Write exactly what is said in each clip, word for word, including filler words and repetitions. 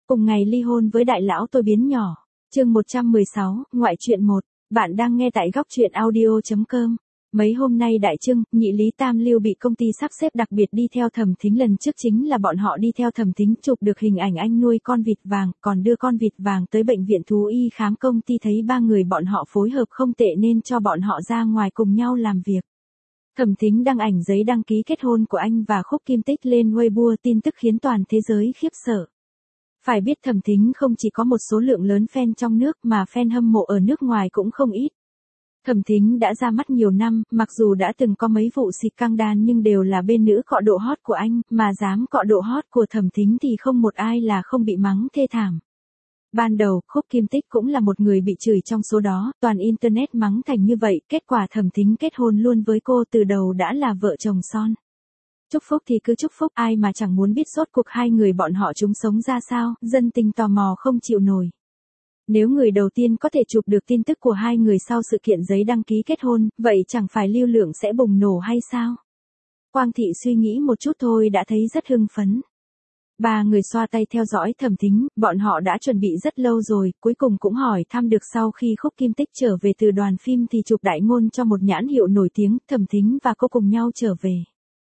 cùng ngày ly hôn với đại lão tôi biến nhỏ. Chương một trăm mười sáu, ngoại truyện một. Bạn đang nghe tại góc truyện audio chấm com. Mấy hôm nay Đại Trưng, Nhị Lý Tam Lưu bị công ty sắp xếp đặc biệt đi theo Thẩm Thính, lần trước chính là bọn họ đi theo Thẩm Thính chụp được hình ảnh anh nuôi con vịt vàng, còn đưa con vịt vàng tới bệnh viện thú y khám. Công ty thấy ba người bọn họ phối hợp không tệ nên cho bọn họ ra ngoài cùng nhau làm việc. Thẩm Thính đăng ảnh giấy đăng ký kết hôn của anh và Khúc Kim Tích lên Weibo, tin tức khiến toàn thế giới khiếp sợ. Phải biết Thẩm Thính không chỉ có một số lượng lớn fan trong nước mà fan hâm mộ ở nước ngoài cũng không ít. Thẩm Thính đã ra mắt nhiều năm, mặc dù đã từng có mấy vụ xịt căng đan nhưng đều là bên nữ cọ độ hot của anh, mà dám cọ độ hot của Thẩm Thính thì không một ai là không bị mắng thê thảm. Ban đầu, Khúc Kim Tích cũng là một người bị chửi trong số đó, toàn internet mắng thành như vậy, kết quả Thẩm Thính kết hôn luôn với cô, từ đầu đã là vợ chồng son. Chúc phúc thì cứ chúc phúc, ai mà chẳng muốn biết rốt cuộc hai người bọn họ chúng sống ra sao, dân tình tò mò không chịu nổi. Nếu người đầu tiên có thể chụp được tin tức của hai người sau sự kiện giấy đăng ký kết hôn, vậy chẳng phải lưu lượng sẽ bùng nổ hay sao? Quang Thị suy nghĩ một chút thôi đã thấy rất hưng phấn. Ba người xoa tay theo dõi Thẩm Thính, bọn họ đã chuẩn bị rất lâu rồi, cuối cùng cũng hỏi thăm được sau khi Khúc Kim Tích trở về từ đoàn phim thì chụp đại ngôn cho một nhãn hiệu nổi tiếng, Thẩm Thính và cô cùng nhau trở về.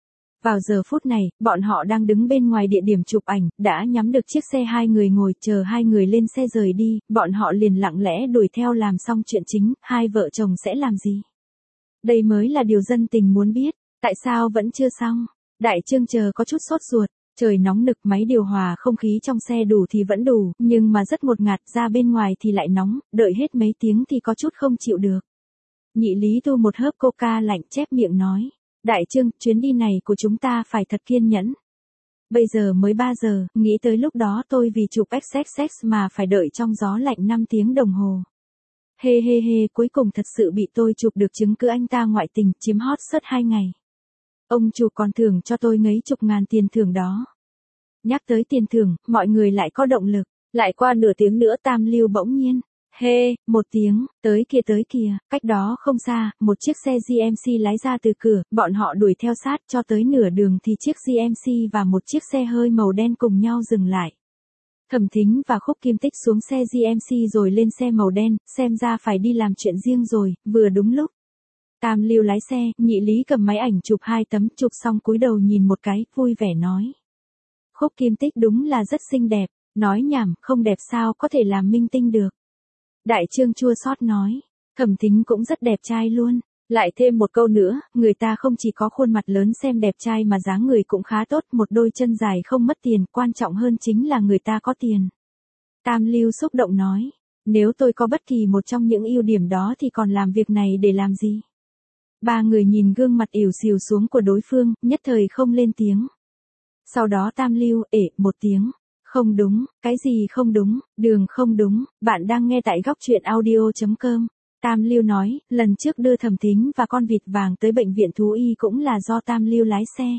Vào giờ phút này, bọn họ đang đứng bên ngoài địa điểm chụp ảnh, đã nhắm được chiếc xe hai người ngồi, chờ hai người lên xe rời đi, bọn họ liền lặng lẽ đuổi theo. Làm xong chuyện chính, hai vợ chồng sẽ làm gì? Đây mới là điều dân tình muốn biết. Tại sao vẫn chưa xong? Đại Trương chờ có chút sốt ruột. Trời nóng nực, máy điều hòa không khí trong xe đủ thì vẫn đủ, nhưng mà rất ngột ngạt, ra bên ngoài thì lại nóng, đợi hết mấy tiếng thì có chút không chịu được. Nhị Lý tu một hớp coca lạnh chép miệng nói. Đại Trương, chuyến đi này của chúng ta phải thật kiên nhẫn. Bây giờ mới ba giờ, nghĩ tới lúc đó tôi vì chụp ích ích ích mà phải đợi trong gió lạnh năm tiếng đồng hồ. Hê hê hê, cuối cùng thật sự bị tôi chụp được chứng cứ anh ta ngoại tình, chiếm hot search hai ngày. Ông chủ còn thưởng cho tôi mấy chục ngàn tiền thưởng đó. Nhắc tới tiền thưởng, mọi người lại có động lực. Lại qua nửa tiếng nữa Tam Lưu bỗng nhiên. Hê, một tiếng, tới kia tới kìa, cách đó không xa, một chiếc xe giê em xê lái ra từ cửa, bọn họ đuổi theo sát cho tới nửa đường thì chiếc giê em xê và một chiếc xe hơi màu đen cùng nhau dừng lại. Thẩm Thính và Khúc Kim Tích xuống xe giê em xê rồi lên xe màu đen, xem ra phải đi làm chuyện riêng rồi, vừa đúng lúc. Tam Lưu lái xe, Nhị Lý cầm máy ảnh chụp hai tấm, chụp xong cúi đầu nhìn một cái, vui vẻ nói. Khúc Kim Tích đúng là rất xinh đẹp, nói nhảm, không đẹp sao có thể làm minh tinh được. Đại Trương chua xót nói, Thẩm Thính cũng rất đẹp trai luôn. Lại thêm một câu nữa, người ta không chỉ có khuôn mặt lớn xem đẹp trai mà dáng người cũng khá tốt, một đôi chân dài không mất tiền, quan trọng hơn chính là người ta có tiền. Tam Lưu xúc động nói, nếu tôi có bất kỳ một trong những ưu điểm đó thì còn làm việc này để làm gì? Ba người nhìn gương mặt ỉu xìu xuống của đối phương, nhất thời không lên tiếng. Sau đó Tam Lưu ể một tiếng. Không đúng, cái gì không đúng, đường không đúng, bạn đang nghe tại góc truyện audio chấm com. Tam Lưu nói, lần trước đưa Thẩm Thính và con vịt vàng tới bệnh viện thú y cũng là do Tam Lưu lái xe.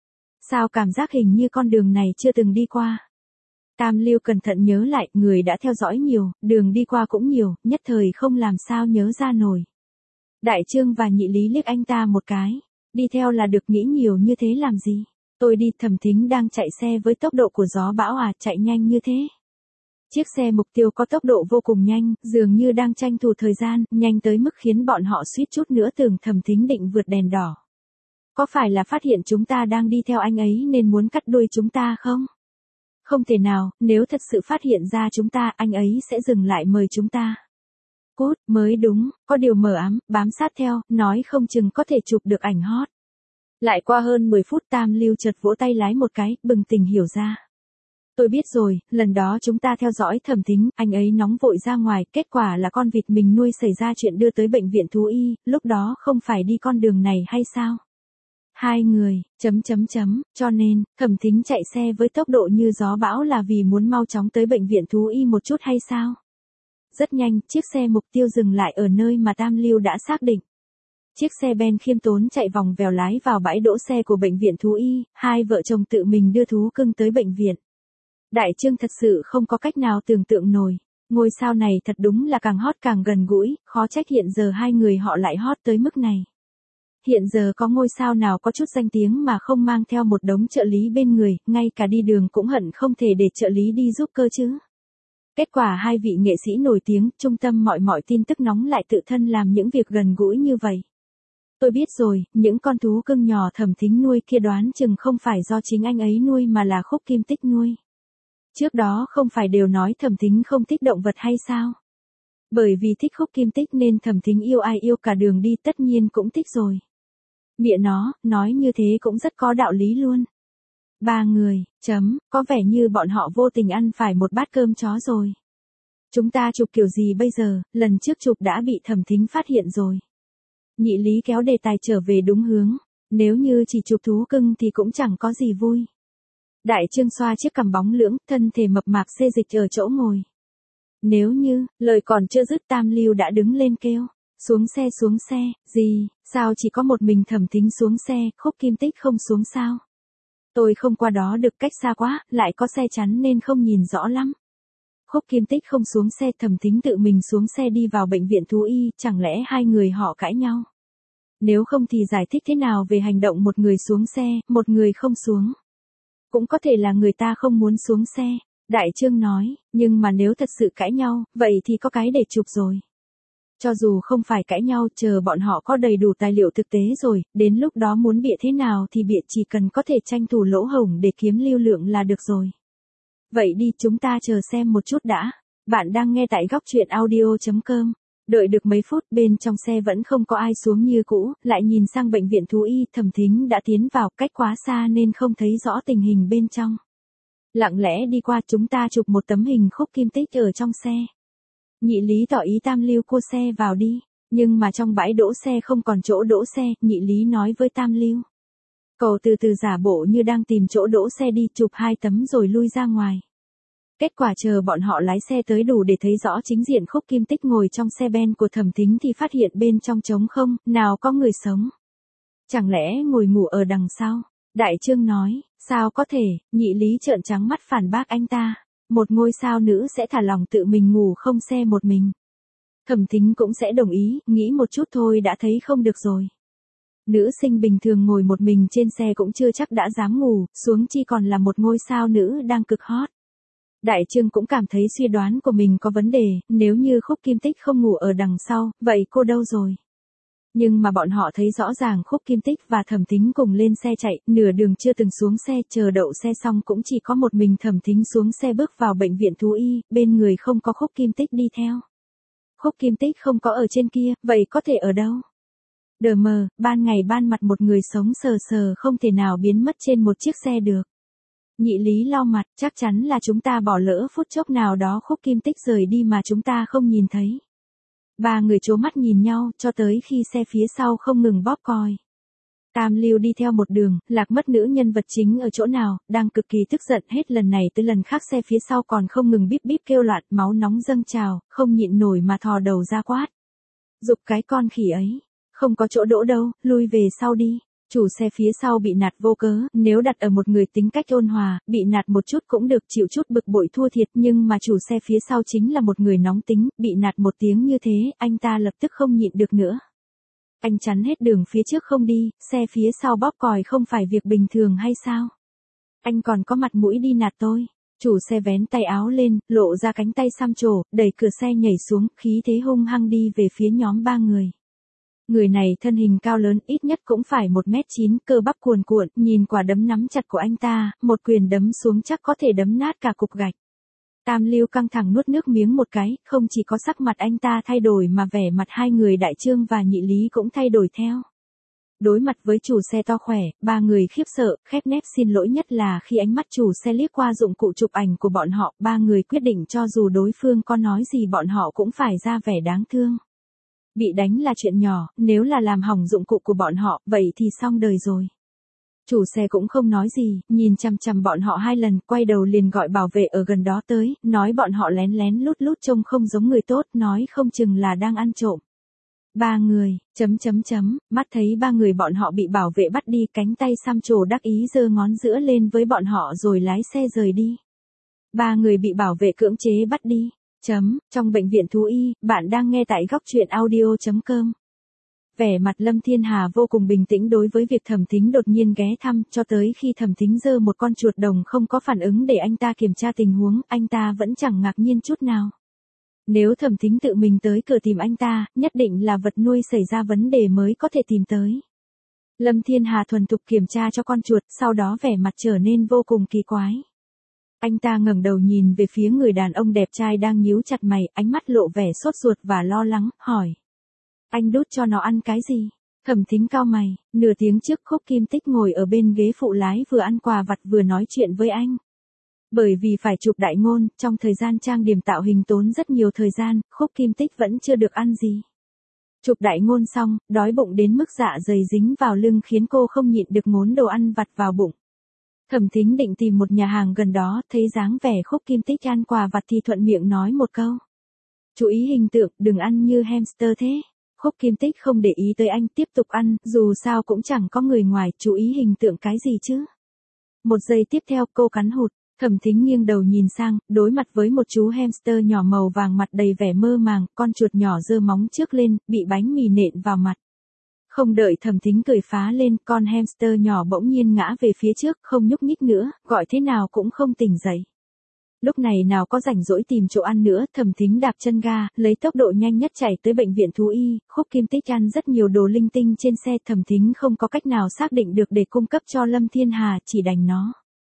Sao cảm giác hình như con đường này chưa từng đi qua? Tam Lưu cẩn thận nhớ lại, người đã theo dõi nhiều, đường đi qua cũng nhiều, nhất thời không làm sao nhớ ra nổi. Đại Trương và Nhị Lý liếc anh ta một cái, đi theo là được, nghĩ nhiều như thế làm gì? Tôi đi, Thẩm Thính đang chạy xe với tốc độ của gió bão à, chạy nhanh như thế. Chiếc xe mục tiêu có tốc độ vô cùng nhanh, dường như đang tranh thủ thời gian, nhanh tới mức khiến bọn họ suýt chút nữa tưởng Thẩm Thính định vượt đèn đỏ. Có phải là phát hiện chúng ta đang đi theo anh ấy nên muốn cắt đuôi chúng ta không? Không thể nào, nếu thật sự phát hiện ra chúng ta, anh ấy sẽ dừng lại mời chúng ta. Cút, mới đúng, có điều mờ ám, bám sát theo, nói không chừng có thể chụp được ảnh hot. Lại qua hơn mười phút Tam Lưu chợt vỗ tay lái một cái, bừng tỉnh hiểu ra. Tôi biết rồi, lần đó chúng ta theo dõi Thẩm Thính, anh ấy nóng vội ra ngoài, kết quả là con vịt mình nuôi xảy ra chuyện đưa tới bệnh viện thú y, lúc đó không phải đi con đường này hay sao? Hai người, chấm chấm chấm, cho nên, Thẩm Thính chạy xe với tốc độ như gió bão là vì muốn mau chóng tới bệnh viện thú y một chút hay sao? Rất nhanh, chiếc xe mục tiêu dừng lại ở nơi mà Tam Lưu đã xác định. Chiếc xe Ben khiêm tốn chạy vòng vèo lái vào bãi đỗ xe của bệnh viện thú y, hai vợ chồng tự mình đưa thú cưng tới bệnh viện. Đại Trương thật sự không có cách nào tưởng tượng nổi, ngôi sao này thật đúng là càng hot càng gần gũi, khó trách hiện giờ hai người họ lại hot tới mức này. Hiện giờ có ngôi sao nào có chút danh tiếng mà không mang theo một đống trợ lý bên người, ngay cả đi đường cũng hận không thể để trợ lý đi giúp cơ chứ. Kết quả hai vị nghệ sĩ nổi tiếng, trung tâm mọi mọi tin tức nóng lại tự thân làm những việc gần gũi như vậy. Tôi biết rồi, những con thú cưng nhỏ Thẩm Thính nuôi kia đoán chừng không phải do chính anh ấy nuôi mà là Khúc Kim Tích nuôi. Trước đó không phải đều nói Thẩm Thính không thích động vật hay sao? Bởi vì thích Khúc Kim Tích nên Thẩm Thính yêu ai yêu cả đường đi, tất nhiên cũng thích rồi. Mẹ nó, nói như thế cũng rất có đạo lý luôn. Ba người, chấm, có vẻ như bọn họ vô tình ăn phải một bát cơm chó rồi. Chúng ta chụp kiểu gì bây giờ, lần trước chụp đã bị Thẩm Thính phát hiện rồi. Nhị Lý kéo đề tài trở về đúng hướng, nếu như chỉ chụp thú cưng thì cũng chẳng có gì vui. Đại Trương xoa chiếc cằm bóng lưỡng, thân thể mập mạp xê dịch ở chỗ ngồi. Nếu như, lời còn chưa dứt Tam Lưu đã đứng lên kêu, xuống xe xuống xe, gì, sao chỉ có một mình Thẩm Thính xuống xe, Khúc Kim Tích không xuống sao? Tôi không qua đó được, cách xa quá, lại có xe chắn nên không nhìn rõ lắm. Khúc Kim Tích không xuống xe, Thẩm Thính tự mình xuống xe đi vào bệnh viện thú y, chẳng lẽ hai người họ cãi nhau? Nếu không thì giải thích thế nào về hành động một người xuống xe, một người không xuống? Cũng có thể là người ta không muốn xuống xe, Đại Trương nói, nhưng mà nếu thật sự cãi nhau, vậy thì có cái để chụp rồi. Cho dù không phải cãi nhau, chờ bọn họ có đầy đủ tài liệu thực tế rồi, đến lúc đó muốn bịa thế nào thì bịa, chỉ cần có thể tranh thủ lỗ hổng để kiếm lưu lượng là được rồi. Vậy đi, chúng ta chờ xem một chút đã. Bạn đang nghe tại góc truyện audio chấm com. Đợi được mấy phút, bên trong xe vẫn không có ai xuống như cũ, lại nhìn sang bệnh viện thú y, Thẩm Thính đã tiến vào, cách quá xa nên không thấy rõ tình hình bên trong. Lặng lẽ đi qua, chúng ta chụp một tấm hình Khúc Kim Tích ở trong xe. Nhị Lý tỏ ý Tam Lưu cua xe vào đi, nhưng mà trong bãi đỗ xe không còn chỗ đỗ xe, Nhị Lý nói với Tam Lưu. Cậu từ từ giả bộ như đang tìm chỗ đỗ xe đi, chụp hai tấm rồi lui ra ngoài. Kết quả chờ bọn họ lái xe tới đủ để thấy rõ chính diện Khúc Kim Tích ngồi trong xe ben của Thẩm Thính thì phát hiện bên trong trống không, nào có người sống. Chẳng lẽ ngồi ngủ ở đằng sau? Đại Trương nói, sao có thể, Nhị Lý trợn trắng mắt phản bác anh ta. Một ngôi sao nữ sẽ thả lòng tự mình ngủ không xe một mình. Thẩm Thính cũng sẽ đồng ý, nghĩ một chút thôi đã thấy không được rồi. Nữ sinh bình thường ngồi một mình trên xe cũng chưa chắc đã dám ngủ, xuống chi còn là một ngôi sao nữ đang cực hot. Đại Trương cũng cảm thấy suy đoán của mình có vấn đề, nếu như Khúc Kim Tích không ngủ ở đằng sau, vậy cô đâu rồi? Nhưng mà bọn họ thấy rõ ràng Khúc Kim Tích và Thẩm Thính cùng lên xe chạy, nửa đường chưa từng xuống xe, chờ đậu xe xong cũng chỉ có một mình Thẩm Thính xuống xe bước vào bệnh viện thú y, bên người không có Khúc Kim Tích đi theo. Khúc Kim Tích không có ở trên kia, vậy có thể ở đâu? Đờ mờ, ban ngày ban mặt một người sống sờ sờ không thể nào biến mất trên một chiếc xe được. Nhị Lý lau mặt, chắc chắn là chúng ta bỏ lỡ phút chốc nào đó Khúc Kim Tích rời đi mà chúng ta không nhìn thấy. Ba người trố mắt nhìn nhau, cho tới khi xe phía sau không ngừng bóp còi. Tam Lưu đi theo một đường, lạc mất nữ nhân vật chính ở chỗ nào, đang cực kỳ tức giận, hết lần này tới lần khác xe phía sau còn không ngừng bíp bíp kêu loạn, máu nóng dâng trào, không nhịn nổi mà thò đầu ra quát. Giục cái con khỉ ấy, không có chỗ đỗ đâu, lui về sau đi. Chủ xe phía sau bị nạt vô cớ, nếu đặt ở một người tính cách ôn hòa, bị nạt một chút cũng được, chịu chút bực bội thua thiệt, nhưng mà chủ xe phía sau chính là một người nóng tính, bị nạt một tiếng như thế, anh ta lập tức không nhịn được nữa. Anh chắn hết đường phía trước không đi, xe phía sau bóp còi không phải việc bình thường hay sao? Anh còn có mặt mũi đi nạt tôi. Chủ xe vén tay áo lên, lộ ra cánh tay xăm trổ, đẩy cửa xe nhảy xuống, khí thế hung hăng đi về phía nhóm ba người. Người này thân hình cao lớn, ít nhất cũng phải một mét chín, cơ bắp cuồn cuộn, nhìn quả đấm nắm chặt của anh ta, một quyền đấm xuống chắc có thể đấm nát cả cục gạch. Tam Lưu căng thẳng nuốt nước miếng một cái, không chỉ có sắc mặt anh ta thay đổi mà vẻ mặt hai người Đại Trương và Nhị Lý cũng thay đổi theo. Đối mặt với chủ xe to khỏe, ba người khiếp sợ, khép nép xin lỗi, nhất là khi ánh mắt chủ xe liếc qua dụng cụ chụp ảnh của bọn họ, ba người quyết định cho dù đối phương có nói gì bọn họ cũng phải ra vẻ đáng thương. Bị đánh là chuyện nhỏ, nếu là làm hỏng dụng cụ của bọn họ, vậy thì xong đời rồi. Chủ xe cũng không nói gì, nhìn chằm chằm bọn họ hai lần, quay đầu liền gọi bảo vệ ở gần đó tới, nói bọn họ lén lén lút lút trông không giống người tốt, nói không chừng là đang ăn trộm. Ba người, chấm chấm chấm, mắt thấy ba người bọn họ bị bảo vệ bắt đi, cánh tay xăm trổ đắc ý giơ ngón giữa lên với bọn họ rồi lái xe rời đi. Ba người bị bảo vệ cưỡng chế bắt đi. Chấm, trong bệnh viện thú y, bạn đang nghe tại góc truyện audio chấm com. Vẻ mặt Lâm Thiên Hà vô cùng bình tĩnh đối với việc Thẩm Thính đột nhiên ghé thăm, cho tới khi Thẩm Thính giơ một con chuột đồng không có phản ứng để anh ta kiểm tra tình huống, anh ta vẫn chẳng ngạc nhiên chút nào. Nếu Thẩm Thính tự mình tới cửa tìm anh ta, nhất định là vật nuôi xảy ra vấn đề mới có thể tìm tới. Lâm Thiên Hà thuần thục kiểm tra cho con chuột, sau đó vẻ mặt trở nên vô cùng kỳ quái. Anh ta ngẩng đầu nhìn về phía người đàn ông đẹp trai đang nhíu chặt mày, ánh mắt lộ vẻ sốt ruột và lo lắng, hỏi. Anh đút cho nó ăn cái gì? Thẩm Thính cau mày, nửa tiếng trước Khúc Kim Tích ngồi ở bên ghế phụ lái vừa ăn quà vặt vừa nói chuyện với anh. Bởi vì phải chụp đại ngôn, trong thời gian trang điểm tạo hình tốn rất nhiều thời gian, Khúc Kim Tích vẫn chưa được ăn gì. Chụp đại ngôn xong, đói bụng đến mức dạ dày dính vào lưng khiến cô không nhịn được ngốn đồ ăn vặt vào bụng. Thẩm Thính định tìm một nhà hàng gần đó, thấy dáng vẻ Khúc Kim Tích ăn quà vặt thì thuận miệng nói một câu. Chú ý hình tượng, đừng ăn như hamster thế. Khúc Kim Tích không để ý tới anh, tiếp tục ăn, dù sao cũng chẳng có người ngoài, chú ý hình tượng cái gì chứ. Một giây tiếp theo cô cắn hụt, Thẩm Thính nghiêng đầu nhìn sang, đối mặt với một chú hamster nhỏ màu vàng mặt đầy vẻ mơ màng, con chuột nhỏ giơ móng trước lên, bị bánh mì nện vào mặt. Không đợi Thẩm Thính cười phá lên, con hamster nhỏ bỗng nhiên ngã về phía trước, không nhúc nhích nữa, gọi thế nào cũng không tỉnh dậy. Lúc này nào có rảnh rỗi tìm chỗ ăn nữa, Thẩm Thính đạp chân ga, lấy tốc độ nhanh nhất chạy tới bệnh viện thú y. Khúc Kim Tích ăn rất nhiều đồ linh tinh trên xe, Thẩm Thính không có cách nào xác định được để cung cấp cho Lâm Thiên Hà, chỉ đành nó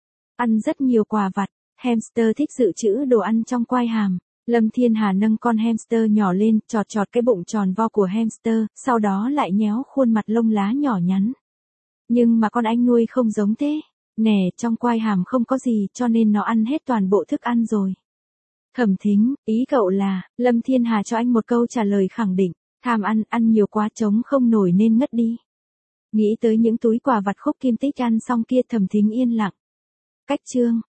ăn rất nhiều quà vặt. Hamster thích dự trữ đồ ăn trong quai hàm. Lâm Thiên Hà nâng con hamster nhỏ lên, chọt chọt cái bụng tròn vo của hamster, sau đó lại nhéo khuôn mặt lông lá nhỏ nhắn. Nhưng mà con anh nuôi không giống thế. Nè, trong quai hàm không có gì, cho nên nó ăn hết toàn bộ thức ăn rồi. Thẩm Thính, ý cậu là, Lâm Thiên Hà cho anh một câu trả lời khẳng định, tham ăn, ăn nhiều quá chống không nổi nên ngất đi. Nghĩ tới những túi quà vặt Khúc Kim Tích ăn xong kia, Thẩm Thính yên lặng. Cách chương